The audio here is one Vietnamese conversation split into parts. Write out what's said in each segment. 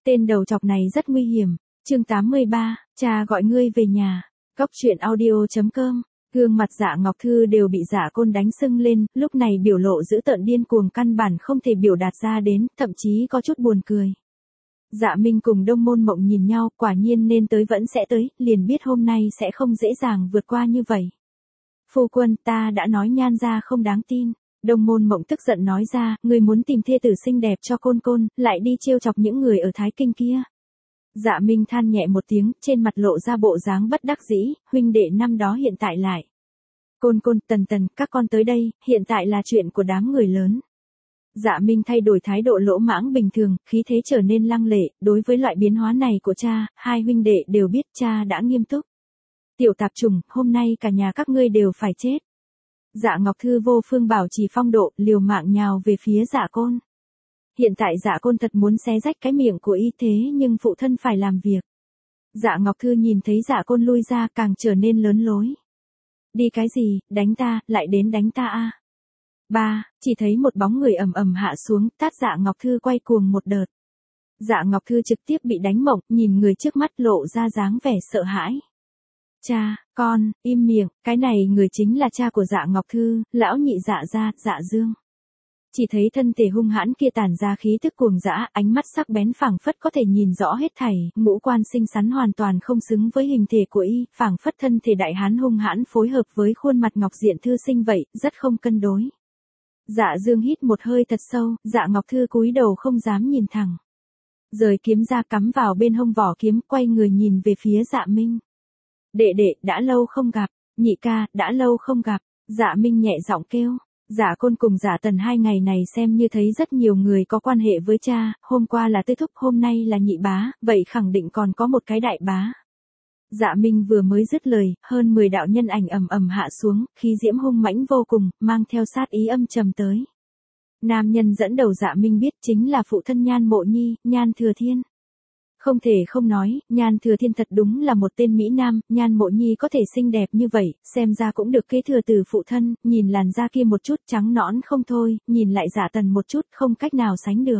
Tên đầu chọc này rất nguy hiểm. Chương 83, cha gọi ngươi về nhà. Cóc truyện audio.com. Gương mặt Dạ Ngọc Thư đều bị Dạ Côn đánh sưng lên, lúc này biểu lộ dữ tợn điên cuồng căn bản không thể biểu đạt ra đến, thậm chí có chút buồn cười. Dạ Minh cùng Đông Môn Mộng nhìn nhau, quả nhiên nên tới vẫn sẽ tới, liền biết hôm nay sẽ không dễ dàng vượt qua như vậy. Phu quân, ta đã nói Nhan gia không đáng tin. Đông Môn Mộng tức giận nói ra, ngươi muốn tìm thê tử xinh đẹp cho Côn Côn, lại đi trêu chọc những người ở Thái Kinh kia. Dạ Minh than nhẹ một tiếng, trên mặt lộ ra bộ dáng bất đắc dĩ, huynh đệ năm đó hiện tại lại. Côn Côn, Tần Tần, các con tới đây, hiện tại là chuyện của đám người lớn. Dạ Minh thay đổi thái độ lỗ mãng bình thường, khí thế trở nên lăng lệ, đối với loại biến hóa này của cha, hai huynh đệ đều biết cha đã nghiêm túc. Tiểu tạp trùng, hôm nay cả nhà các ngươi đều phải chết. Dạ Ngọc Thư vô phương bảo trì phong độ, liều mạng nhào về phía Dạ Côn. Hiện tại Dạ Côn thật muốn xé rách cái miệng của y thế nhưng phụ thân phải làm việc. Dạ Ngọc Thư nhìn thấy Dạ Côn lui ra càng trở nên lớn lối. Đi cái gì, đánh ta, lại đến đánh ta a. Ba, chỉ thấy một bóng người ầm ầm hạ xuống, tát Dạ Ngọc Thư quay cuồng một đợt. Dạ Ngọc Thư trực tiếp bị đánh mộng, nhìn người trước mắt lộ ra dáng vẻ sợ hãi. Cha, con, im miệng, cái này người chính là cha của Dạ Ngọc Thư, lão nhị Dạ gia, Dạ Dương. Chỉ thấy thân thể hung hãn kia tản ra khí tức cuồng dã, ánh mắt sắc bén phảng phất có thể nhìn rõ hết thảy, ngũ quan xinh xắn hoàn toàn không xứng với hình thể của y, phảng phất thân thể đại hán hung hãn phối hợp với khuôn mặt ngọc diện thư sinh vậy, rất không cân đối. Dạ Dương hít một hơi thật sâu, Dạ Ngọc Thư cúi đầu không dám nhìn thẳng. Rời kiếm ra cắm vào bên hông vỏ kiếm, quay người nhìn về phía Dạ Minh. Đệ đệ, đã lâu không gặp, nhị ca, đã lâu không gặp, Dạ Minh nhẹ giọng kêu. Dạ Côn cùng Dạ Tần hai ngày này xem như thấy rất nhiều người có quan hệ với cha, hôm qua là tư thúc, hôm nay là nhị bá, vậy khẳng định còn có một cái đại bá. Dạ Minh vừa mới dứt lời, hơn 10 đạo nhân ảnh ầm ầm hạ xuống, khí diễm hung mãnh vô cùng, mang theo sát ý âm trầm tới. Nam nhân dẫn đầu Dạ Minh biết chính là phụ thân Nhan Mộ Nhi, Nhan Thừa Thiên. Không thể không nói, Nhan Thừa Thiên thật đúng là một tên Mỹ Nam, Nhan Mộ Nhi có thể xinh đẹp như vậy, xem ra cũng được kế thừa từ phụ thân, nhìn làn da kia một chút trắng nõn không thôi, nhìn lại Dạ Tần một chút không cách nào sánh được.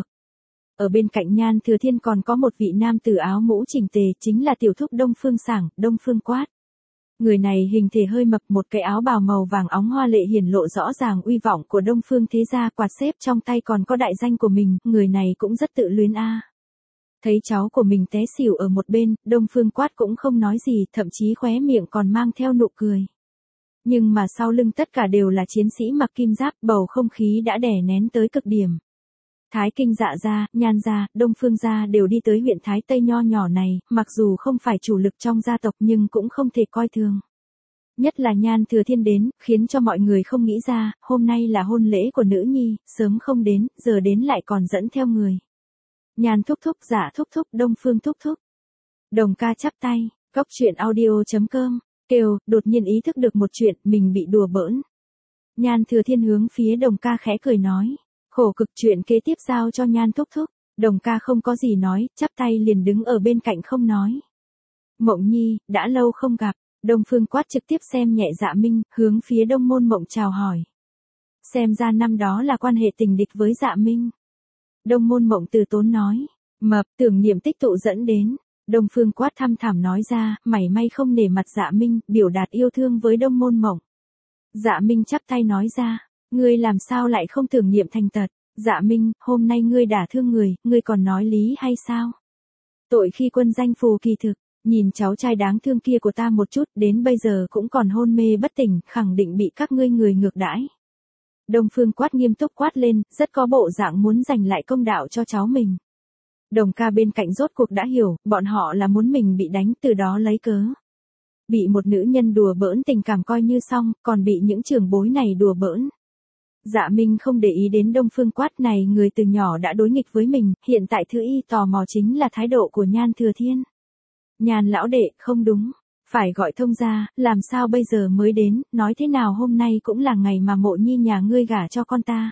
Ở bên cạnh Nhan Thừa Thiên còn có một vị nam tử áo mũ chỉnh tề, chính là tiểu thúc Đông Phương Sảng, Đông Phương Quát. Người này hình thể hơi mập, một cái áo bào màu vàng óng hoa lệ hiển lộ rõ ràng uy vọng của Đông Phương thế gia, quạt xếp trong tay còn có đại danh của mình, người này cũng rất tự luyến a. Thấy cháu của mình té xỉu ở một bên, Đông Phương Quát cũng không nói gì, thậm chí khóe miệng còn mang theo nụ cười. Nhưng mà sau lưng tất cả đều là chiến sĩ mặc kim giáp, bầu không khí đã đè nén tới cực điểm. Thái Kinh Dạ gia, Nhan gia, Đông Phương gia đều đi tới huyện Thái Tây nho nhỏ này, mặc dù không phải chủ lực trong gia tộc nhưng cũng không thể coi thường. Nhất là Nhan Thừa Thiên đến, khiến cho mọi người không nghĩ ra, hôm nay là hôn lễ của nữ nhi, sớm không đến, giờ đến lại còn dẫn theo người. Nhan thúc thúc, Dạ thúc thúc, Đông Phương thúc thúc. Đồng ca chắp tay, cóc truyện audio.com, kêu, đột nhiên ý thức được một chuyện, mình bị đùa bỡn. Nhan Thừa Thiên hướng phía Đồng ca khẽ cười nói, khổ cực, chuyện kế tiếp giao cho Nhan thúc thúc. Đồng ca không có gì nói, chắp tay liền đứng ở bên cạnh không nói. Mộng Nhi, đã lâu không gặp, Đông Phương Quát trực tiếp xem nhẹ Dạ Minh, hướng phía Đông Môn Mộng chào hỏi. Xem ra năm đó là quan hệ tình địch với Dạ Minh. Đông Môn Mộng từ tốn nói, mập, tưởng niệm tích tụ dẫn đến. Đông Phương Quát thăm thẳm nói ra, mảy may không nể mặt Dạ Minh, biểu đạt yêu thương với Đông Môn Mộng. Dạ Minh chắp tay nói ra, ngươi làm sao lại không tưởng niệm thành tật. Dạ Minh, hôm nay ngươi đả thương người, ngươi còn nói lý hay sao? Tội khi quân danh phù kỳ thực, nhìn cháu trai đáng thương kia của ta một chút, đến bây giờ cũng còn hôn mê bất tỉnh, khẳng định bị các ngươi người ngược đãi. Đông Phương Quát nghiêm túc quát lên, rất có bộ dạng muốn giành lại công đạo cho cháu mình. Đồng ca bên cạnh rốt cuộc đã hiểu, bọn họ là muốn mình bị đánh, từ đó lấy cớ. Bị một nữ nhân đùa bỡn tình cảm coi như xong, còn bị những trưởng bối này đùa bỡn. Dạ Minh không để ý đến Đông Phương Quát này, người từ nhỏ đã đối nghịch với mình, hiện tại thứ y tò mò chính là thái độ của Nhan Thừa Thiên. Nhan lão đệ, không đúng, phải gọi thông gia, làm sao bây giờ mới đến, nói thế nào hôm nay cũng là ngày mà Mộ Nhi nhà ngươi gả cho con ta.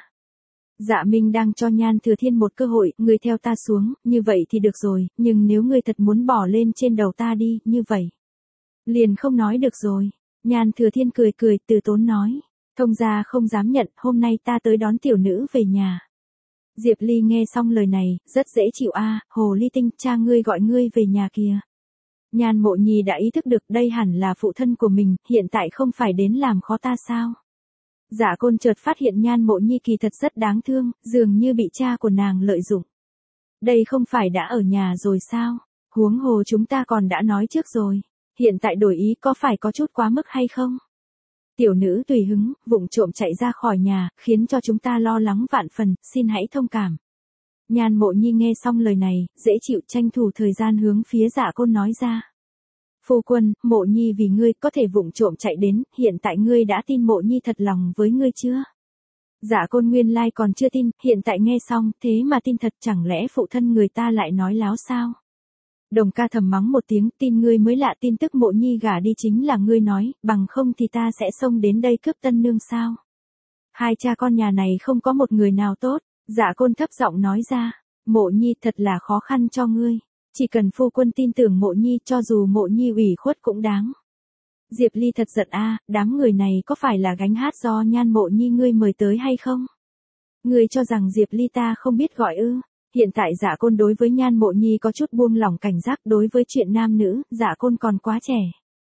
Dạ Minh đang cho Nhan Thừa Thiên một cơ hội, ngươi theo ta xuống, như vậy thì được rồi, nhưng nếu ngươi thật muốn bỏ lên trên đầu ta đi, như vậy. Liền không nói được rồi. Nhan Thừa Thiên cười cười, từ tốn nói. Thông gia không dám nhận, hôm nay ta tới đón tiểu nữ về nhà. Diệp Ly nghe xong lời này, rất dễ chịu a, hồ ly tinh, cha ngươi gọi ngươi về nhà kìa. Nhan Mộ Nhi đã ý thức được đây hẳn là phụ thân của mình, hiện tại không phải đến làm khó ta sao? Dạ Côn chợt phát hiện Nhan Mộ Nhi kỳ thật rất đáng thương, dường như bị cha của nàng lợi dụng. Đây không phải đã ở nhà rồi sao? Huống hồ chúng ta còn đã nói trước rồi. Hiện tại đổi ý có phải có chút quá mức hay không? Tiểu nữ tùy hứng, vụng trộm chạy ra khỏi nhà, khiến cho chúng ta lo lắng vạn phần, xin hãy thông cảm. Nhan Mộ Nhi nghe xong lời này, dễ chịu tranh thủ thời gian hướng phía Dạ Côn nói ra. Phu quân, Mộ Nhi vì ngươi có thể vụng trộm chạy đến, hiện tại ngươi đã tin Mộ Nhi thật lòng với ngươi chưa? Dạ Côn nguyên lai còn chưa tin, hiện tại nghe xong, thế mà tin thật, chẳng lẽ phụ thân người ta lại nói láo sao? Đồng ca thầm mắng một tiếng, tin ngươi mới lạ, tin tức Mộ Nhi gả đi chính là ngươi nói, bằng không thì ta sẽ xông đến đây cướp tân nương sao? Hai cha con nhà này không có một người nào tốt. Dạ Côn thấp giọng nói ra, Mộ Nhi thật là khó khăn cho ngươi, chỉ cần phu quân tin tưởng Mộ Nhi, cho dù Mộ Nhi ủy khuất cũng đáng. Diệp Ly thật giận a, đám người này có phải là gánh hát do Nhan Mộ Nhi ngươi mời tới hay không? Ngươi cho rằng Diệp Ly ta không biết gọi ư? Hiện tại Dạ Côn đối với Nhan Mộ Nhi có chút buông lỏng cảnh giác, đối với chuyện nam nữ, Dạ Côn còn quá trẻ.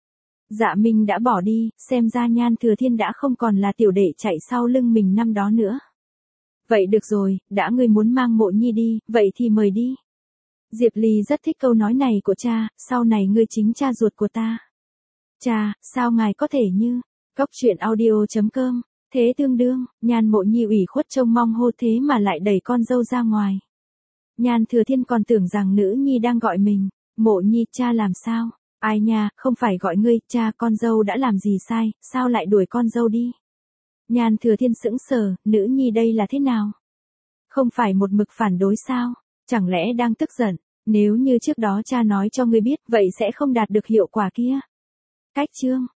Dạ Minh đã bỏ đi, xem ra Nhan Thừa Thiên đã không còn là tiểu đệ chạy sau lưng mình năm đó nữa. Vậy được rồi, đã ngươi muốn mang Mộ Nhi đi, vậy thì mời đi. Diệp Ly rất thích câu nói này của cha, sau này ngươi chính cha ruột của ta. Cha, sao ngài có thể như, Cóc truyện audio.com, thế tương đương, Nhan Mộ Nhi ủy khuất trông mong hô thế mà lại đẩy con dâu ra ngoài. Nhan Thừa Thiên còn tưởng rằng nữ nhi đang gọi mình, Mộ Nhi, cha làm sao? Ai nha, không phải gọi ngươi, cha, con dâu đã làm gì sai, sao lại đuổi con dâu đi? Nhan Thừa Thiên sững sờ, nữ nhi đây là thế nào? Không phải một mực phản đối sao? Chẳng lẽ đang tức giận? Nếu như trước đó cha nói cho ngươi biết, vậy sẽ không đạt được hiệu quả kia. Cách chương